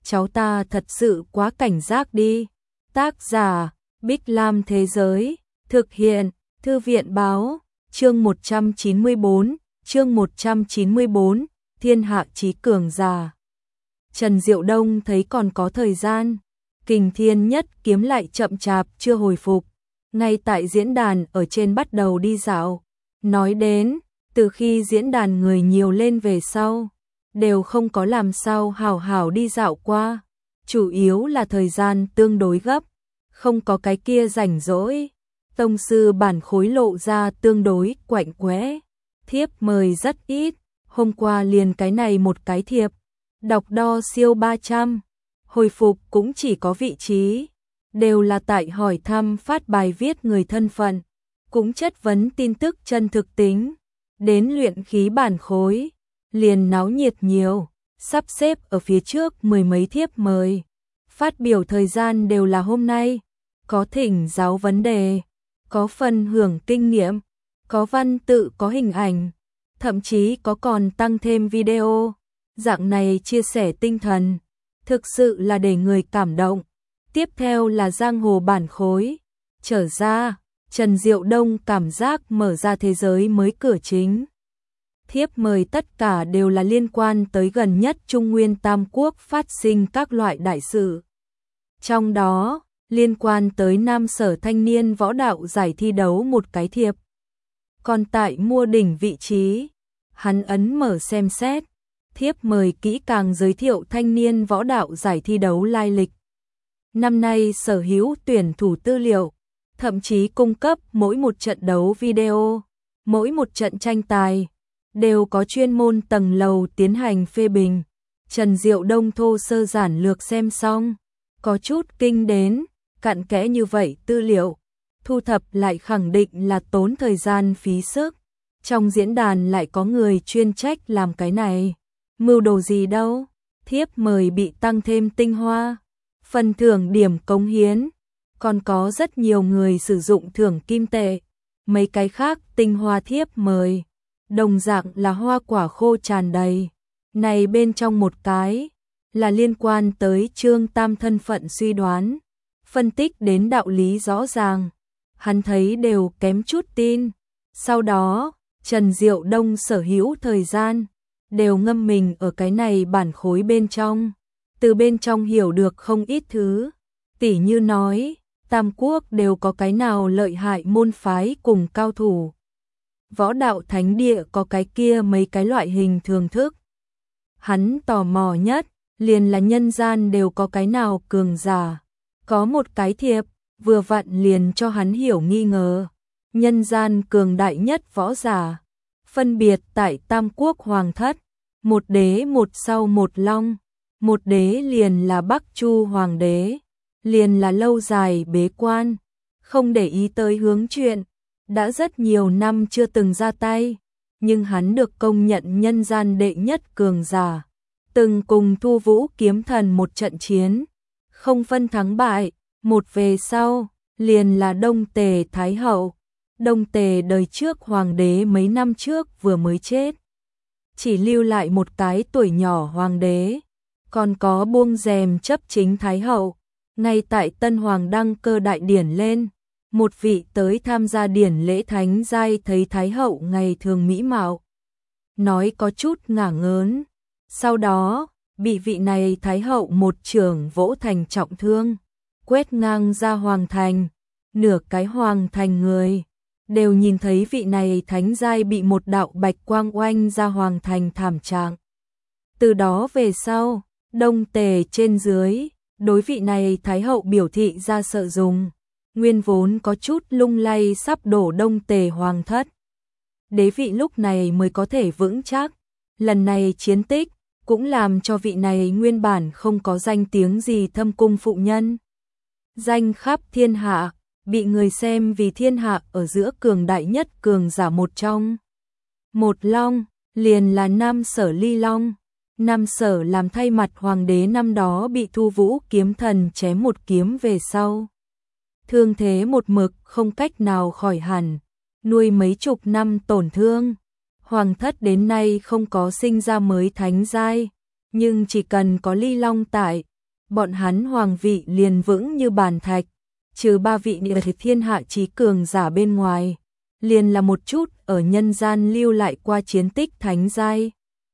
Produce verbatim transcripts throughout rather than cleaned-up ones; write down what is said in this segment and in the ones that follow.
cháu ta thật sự quá cảnh giác đi. Tác giả, Bích Lam Thế Giới, thực hiện, Thư viện Báo, chương một trăm chín mươi bốn, chương một trăm chín mươi bốn, Thiên Hạ Chí Cường Giả. Trần Diệu Đông thấy còn có thời gian, Kình Thiên Nhất Kiếm lại chậm chạp chưa hồi phục, ngay tại diễn đàn ở trên bắt đầu đi dạo. Nói đến, từ khi diễn đàn người nhiều lên về sau, đều không có làm sao hảo hảo đi dạo qua, chủ yếu là thời gian tương đối gấp, không có cái kia rảnh rỗi. Tông sư bản khối lộ ra tương đối quạnh quẽ, thiếp mời rất ít, hôm qua liền cái này một cái thiệp, đọc đo siêu ba trăm, hồi phục cũng chỉ có vị trí, đều là tại hỏi thăm phát bài viết người thân phận, cũng chất vấn tin tức chân thực tính, đến luyện khí bản khối, liền náo nhiệt nhiều, sắp xếp ở phía trước mười mấy thiếp mời, phát biểu thời gian đều là hôm nay, có thỉnh giáo vấn đề, có phần hưởng kinh nghiệm, có văn tự có hình ảnh, thậm chí có còn tăng thêm video, dạng này chia sẻ tinh thần, thực sự là để người cảm động. Tiếp theo là giang hồ bản khối, trở ra, Trần Diệu Đông cảm giác mở ra thế giới mới cửa chính. Thiếp mời tất cả đều là liên quan tới gần nhất Trung Nguyên Tam Quốc phát sinh các loại đại sự. Trong đó, liên quan tới Nam Sở thanh niên võ đạo giải thi đấu một cái thiệp. Còn tại mua đỉnh vị trí, hắn ấn mở xem xét, thiếp mời kỹ càng giới thiệu thanh niên võ đạo giải thi đấu lai lịch. Năm nay sở hữu tuyển thủ tư liệu, thậm chí cung cấp mỗi một trận đấu video, mỗi một trận tranh tài, đều có chuyên môn tầng lầu tiến hành phê bình. Trần Diệu Đông thô sơ giản lược xem xong, có chút kinh đến, cặn kẽ như vậy tư liệu, thu thập lại khẳng định là tốn thời gian phí sức. Trong diễn đàn lại có người chuyên trách làm cái này, mưu đồ gì đâu, thiếp mời bị tăng thêm tinh hoa, phần thưởng điểm cống hiến, còn có rất nhiều người sử dụng thưởng kim tệ, mấy cái khác tinh hoa thiếp mời, đồng dạng là hoa quả khô tràn đầy. Này bên trong một cái, là liên quan tới Trương Tam thân phận suy đoán, phân tích đến đạo lý rõ ràng, hắn thấy đều kém chút tin. Sau đó, Trần Diệu Đông sở hữu thời gian, đều ngâm mình ở cái này bản khối bên trong, từ bên trong hiểu được không ít thứ, tỉ như nói, Tam Quốc đều có cái nào lợi hại môn phái cùng cao thủ. Võ đạo thánh địa có cái kia mấy cái loại hình thường thức. Hắn tò mò nhất, liền là nhân gian đều có cái nào cường giả. Có một cái thiệp, vừa vặn liền cho hắn hiểu nghi ngờ. Nhân gian cường đại nhất võ giả, phân biệt tại Tam Quốc Hoàng Thất, một đế một sau một long, một đế liền là Bắc Chu Hoàng đế, liền là lâu dài bế quan, không để ý tới hướng chuyện, đã rất nhiều năm chưa từng ra tay, nhưng hắn được công nhận nhân gian đệ nhất cường giả, từng cùng Thu Vũ kiếm thần một trận chiến, không phân thắng bại, một về sau, liền là Đông Tề Thái Hậu. Đông Tề đời trước hoàng đế mấy năm trước vừa mới chết, chỉ lưu lại một cái tuổi nhỏ hoàng đế, còn có buông rèm chấp chính Thái Hậu, ngay tại Tân Hoàng đăng cơ đại điển lên, một vị tới tham gia điển lễ thánh giai thấy Thái Hậu ngày thường mỹ mạo, nói có chút ngả ngớn, sau đó, bị vị này Thái Hậu một chưởng vỗ thành trọng thương, quét ngang ra hoàng thành, nửa cái hoàng thành người đều nhìn thấy vị này thánh giai bị một đạo bạch quang oanh ra hoàng thành thảm trạng. Từ đó về sau, Đông Tề trên dưới, đối vị này Thái Hậu biểu thị ra sợ dùng, nguyên vốn có chút lung lay sắp đổ Đông Tề Hoàng Thất. Đế vị lúc này mới có thể vững chắc, lần này chiến tích, cũng làm cho vị này nguyên bản không có danh tiếng gì thâm cung phụ nhân. Danh khắp thiên hạ, bị người xem vì thiên hạ ở giữa cường đại nhất cường giả một trong. Một long, liền là Nam Sở Ly Long. Nam Sở làm thay mặt hoàng đế năm đó bị Thu Vũ kiếm thần chém một kiếm về sau. Thương thế một mực không cách nào khỏi hẳn, nuôi mấy chục năm tổn thương. Hoàng thất đến nay không có sinh ra mới thánh giai, nhưng chỉ cần có Ly Long tại, bọn hắn hoàng vị liền vững như bàn thạch, trừ ba vị địa thiên hạ chí cường giả bên ngoài, liền là một chút ở nhân gian lưu lại qua chiến tích thánh giai.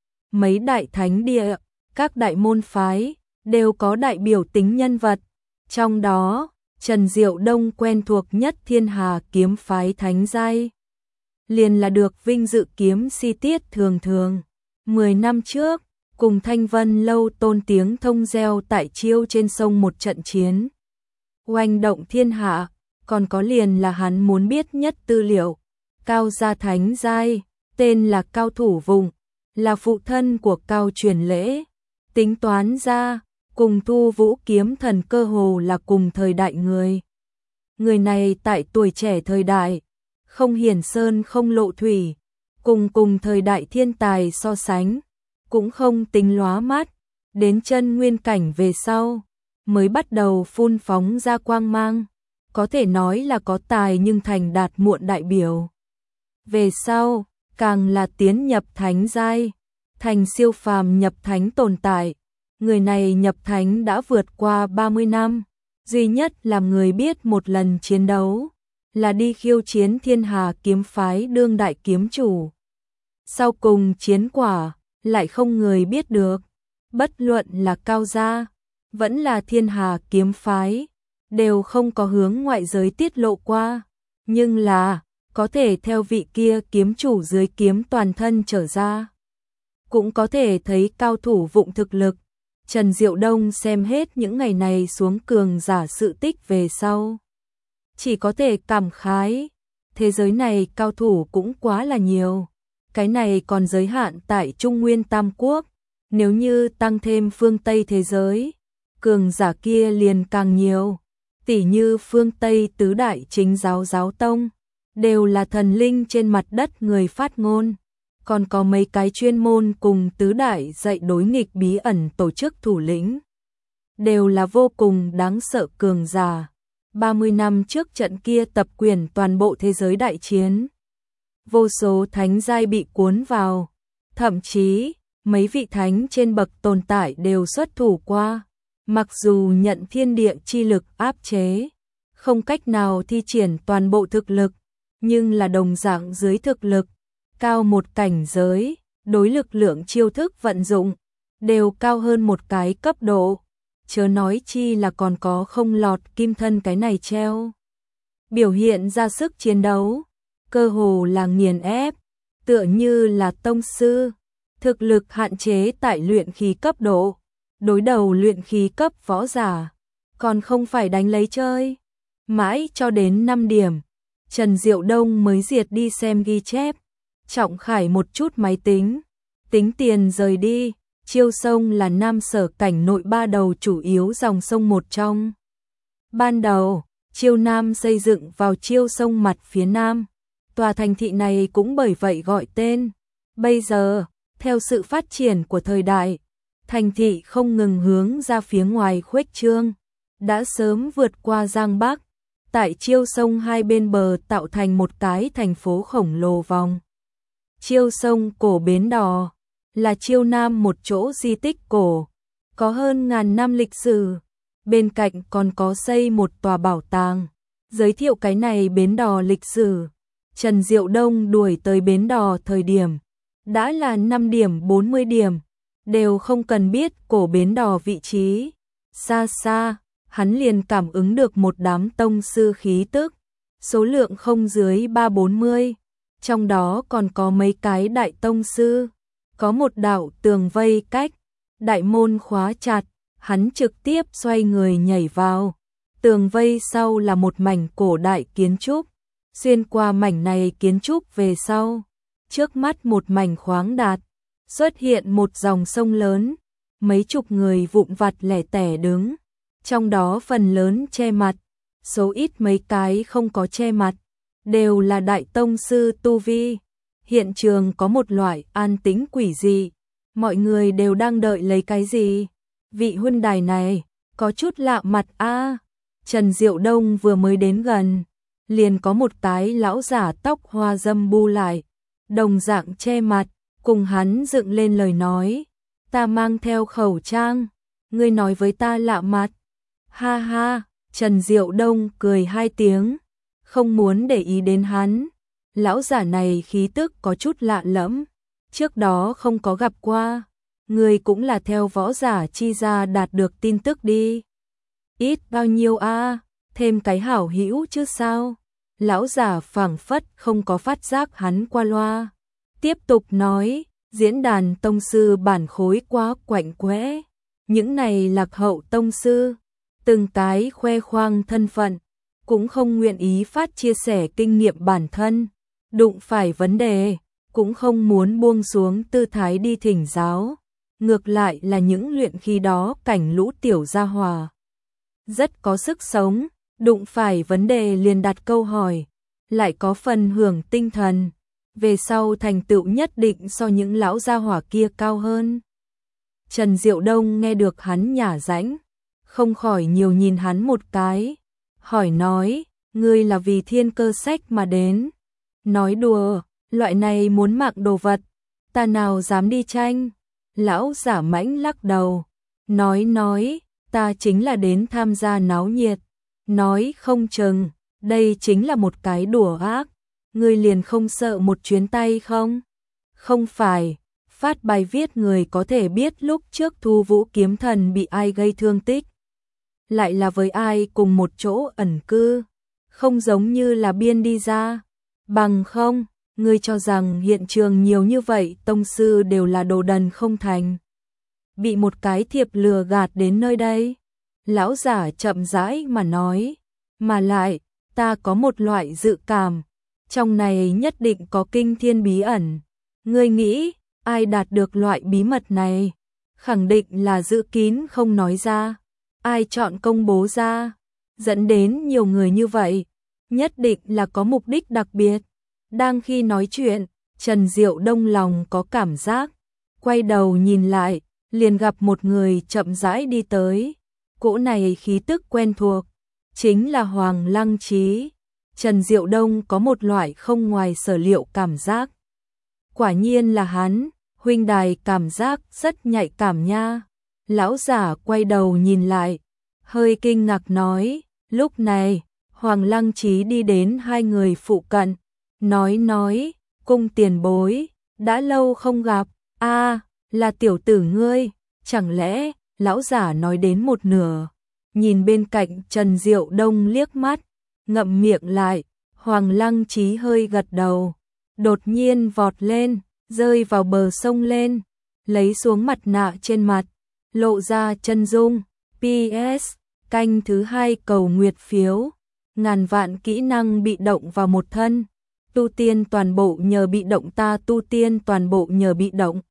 Mấy đại thánh địa, các đại môn phái, đều có đại biểu tính nhân vật, trong đó, Trần Diệu Đông quen thuộc nhất Thiên Hà kiếm phái thánh giai. Liền là được vinh dự kiếm si tiết thường thường. Mười năm trước, cùng Thanh Vân Lâu tôn tiếng thông reo tại Chiêu trên sông một trận chiến. Oanh động thiên hạ, còn có liền là hắn muốn biết nhất tư liệu. Cao gia thánh giai, tên là Cao Thủ Vùng, là phụ thân của Cao Truyền Lễ. Tính toán ra, cùng Thu Vũ kiếm thần cơ hồ là cùng thời đại người. Người này tại tuổi trẻ thời đại, không hiển sơn không lộ thủy, cùng cùng thời đại thiên tài so sánh, cũng không tính lóa mắt, đến chân nguyên cảnh về sau, mới bắt đầu phun phóng ra quang mang, có thể nói là có tài nhưng thành đạt muộn đại biểu. Về sau, càng là tiến nhập thánh giai, thành siêu phàm nhập thánh tồn tại, người này nhập thánh đã vượt qua ba mươi năm, duy nhất làm người biết một lần chiến đấu, là đi khiêu chiến Thiên Hà kiếm phái đương đại kiếm chủ. Sau cùng chiến quả, lại không người biết được, bất luận là Cao gia, vẫn là Thiên Hà kiếm phái, đều không có hướng ngoại giới tiết lộ qua, nhưng là, có thể theo vị kia kiếm chủ dưới kiếm toàn thân trở ra. Cũng có thể thấy Cao Thủ Vụng thực lực, Trần Diệu Đông xem hết những ngày này xuống cường giả sự tích về sau. Chỉ có thể cảm khái, thế giới này cao thủ cũng quá là nhiều. Cái này còn giới hạn tại Trung Nguyên Tam Quốc, nếu như tăng thêm phương Tây thế giới, cường giả kia liền càng nhiều. Tỷ như phương Tây tứ đại chính giáo giáo tông, đều là thần linh trên mặt đất người phát ngôn. Còn có mấy cái chuyên môn cùng tứ đại dạy đối nghịch bí ẩn tổ chức thủ lĩnh, đều là vô cùng đáng sợ cường giả. ba mươi năm trước trận kia tập quyền toàn bộ thế giới đại chiến, vô số thánh giai bị cuốn vào, thậm chí mấy vị thánh trên bậc tồn tại đều xuất thủ qua, mặc dù nhận thiên địa chi lực áp chế, không cách nào thi triển toàn bộ thực lực, nhưng là đồng dạng dưới thực lực, cao một cảnh giới, đối lực lượng chiêu thức vận dụng, đều cao hơn một cái cấp độ. Chớ nói chi là còn có không lọt kim thân cái này treo. Biểu hiện ra sức chiến đấu, cơ hồ là nghiền ép, tựa như là tông sư, thực lực hạn chế tại luyện khí cấp độ, đối đầu luyện khí cấp võ giả, còn không phải đánh lấy chơi. Mãi cho đến năm điểm, Trần Diệu Đông mới diệt đi xem ghi chép, trọng khải một chút máy tính, tính tiền rời đi. Chiêu sông là Nam Sở cảnh nội ba đầu chủ yếu dòng sông một trong. Ban đầu, Chiêu Nam xây dựng vào Chiêu sông mặt phía Nam. Tòa thành thị này cũng bởi vậy gọi tên. Bây giờ, theo sự phát triển của thời đại, thành thị không ngừng hướng ra phía ngoài khuếch trương, đã sớm vượt qua Giang Bắc. Tại Chiêu sông hai bên bờ tạo thành một cái thành phố khổng lồ vòng. Chiêu sông cổ bến đò là Chiêu Nam một chỗ di tích cổ, có hơn ngàn năm lịch sử, bên cạnh còn có xây một tòa bảo tàng. Giới thiệu cái này bến đò lịch sử, Trần Diệu Đông đuổi tới bến đò thời điểm, đã là năm điểm bốn mươi điểm, đều không cần biết cổ bến đò vị trí. Xa xa, hắn liền cảm ứng được một đám tông sư khí tức, số lượng không dưới ba bốn mươi, trong đó còn có mấy cái đại tông sư. Có một đạo tường vây cách, đại môn khóa chặt, hắn trực tiếp xoay người nhảy vào. Tường vây sau là một mảnh cổ đại kiến trúc, xuyên qua mảnh này kiến trúc về sau, trước mắt một mảnh khoáng đạt, xuất hiện một dòng sông lớn, mấy chục người vụn vặt lẻ tẻ đứng, trong đó phần lớn che mặt, số ít mấy cái không có che mặt, đều là đại tông sư tu vi. Hiện trường có một loại an tĩnh quỷ dị, mọi người đều đang đợi lấy cái gì. Vị huynh đài này, có chút lạ mặt a. Trần Diệu Đông vừa mới đến gần, liền có một cái lão giả tóc hoa râm bu lại, đồng dạng che mặt, cùng hắn dựng lên lời nói, ta mang theo khẩu trang, ngươi nói với ta lạ mặt. Ha ha, Trần Diệu Đông cười hai tiếng, không muốn để ý đến hắn. Lão giả này khí tức có chút lạ lẫm, trước đó không có gặp qua. Ngươi cũng là theo võ giả chi gia đạt được tin tức đi. Ít bao nhiêu a, thêm cái hảo hữu chứ sao. Lão giả phảng phất không có phát giác hắn qua loa. Tiếp tục nói, diễn đàn tông sư bản khối quá quạnh quẽ. Những này lạc hậu tông sư, từng cái khoe khoang thân phận, cũng không nguyện ý phát chia sẻ kinh nghiệm bản thân. Đụng phải vấn đề, cũng không muốn buông xuống tư thái đi thỉnh giáo. Ngược lại là những luyện khí đó cảnh lũ tiểu gia hòa. Rất có sức sống, đụng phải vấn đề liền đặt câu hỏi, lại có phần hưởng tinh thần. Về sau thành tựu nhất định so những lão gia hỏa kia cao hơn. Trần Diệu Đông nghe được hắn nhả rãnh, không khỏi nhiều nhìn hắn một cái, hỏi nói, ngươi là vì thiên cơ sách mà đến. Nói đùa, loại này muốn mạng đồ vật, ta nào dám đi tranh. Lão giả mãnh lắc đầu, nói nói, ta chính là đến tham gia náo nhiệt. Nói không chừng, đây chính là một cái đùa ác. Ngươi liền không sợ một chuyến tay không? Không phải, phát bài viết người có thể biết lúc trước Thu Vũ kiếm thần bị ai gây thương tích. Lại là với ai cùng một chỗ ẩn cư, không giống như là biên đi ra. Bằng không, ngươi cho rằng hiện trường nhiều như vậy tông sư đều là đồ đần không thành. Bị một cái thiệp lừa gạt đến nơi đây. Lão giả chậm rãi mà nói, mà lại, ta có một loại dự cảm, trong này nhất định có kinh thiên bí ẩn. Ngươi nghĩ, ai đạt được loại bí mật này? Khẳng định là giữ kín không nói ra. Ai chọn công bố ra, dẫn đến nhiều người như vậy, nhất định là có mục đích đặc biệt. Đang khi nói chuyện, Trần Diệu Đông lòng có cảm giác, quay đầu nhìn lại, liền gặp một người chậm rãi đi tới. Cỗ này khí tức quen thuộc, chính là Hoàng Lăng Chí. Trần Diệu Đông có một loại không ngoài sở liệu cảm giác. Quả nhiên là hắn, huynh đài cảm giác rất nhạy cảm nha. Lão giả quay đầu nhìn lại, hơi kinh ngạc nói, lúc này, Hoàng Lăng Chí đi đến hai người phụ cận, nói nói, cung tiền bối, đã lâu không gặp, a là tiểu tử ngươi, chẳng lẽ, lão giả nói đến một nửa, nhìn bên cạnh Trần Diệu Đông liếc mắt, ngậm miệng lại, Hoàng Lăng Chí hơi gật đầu, đột nhiên vọt lên, rơi vào bờ sông lên, lấy xuống mặt nạ trên mặt, lộ ra chân dung. pê ét, canh thứ hai cầu nguyệt phiếu, ngàn vạn kỹ năng bị động vào một thân, tu tiên toàn bộ nhờ bị động ta tu tiên toàn bộ nhờ bị động.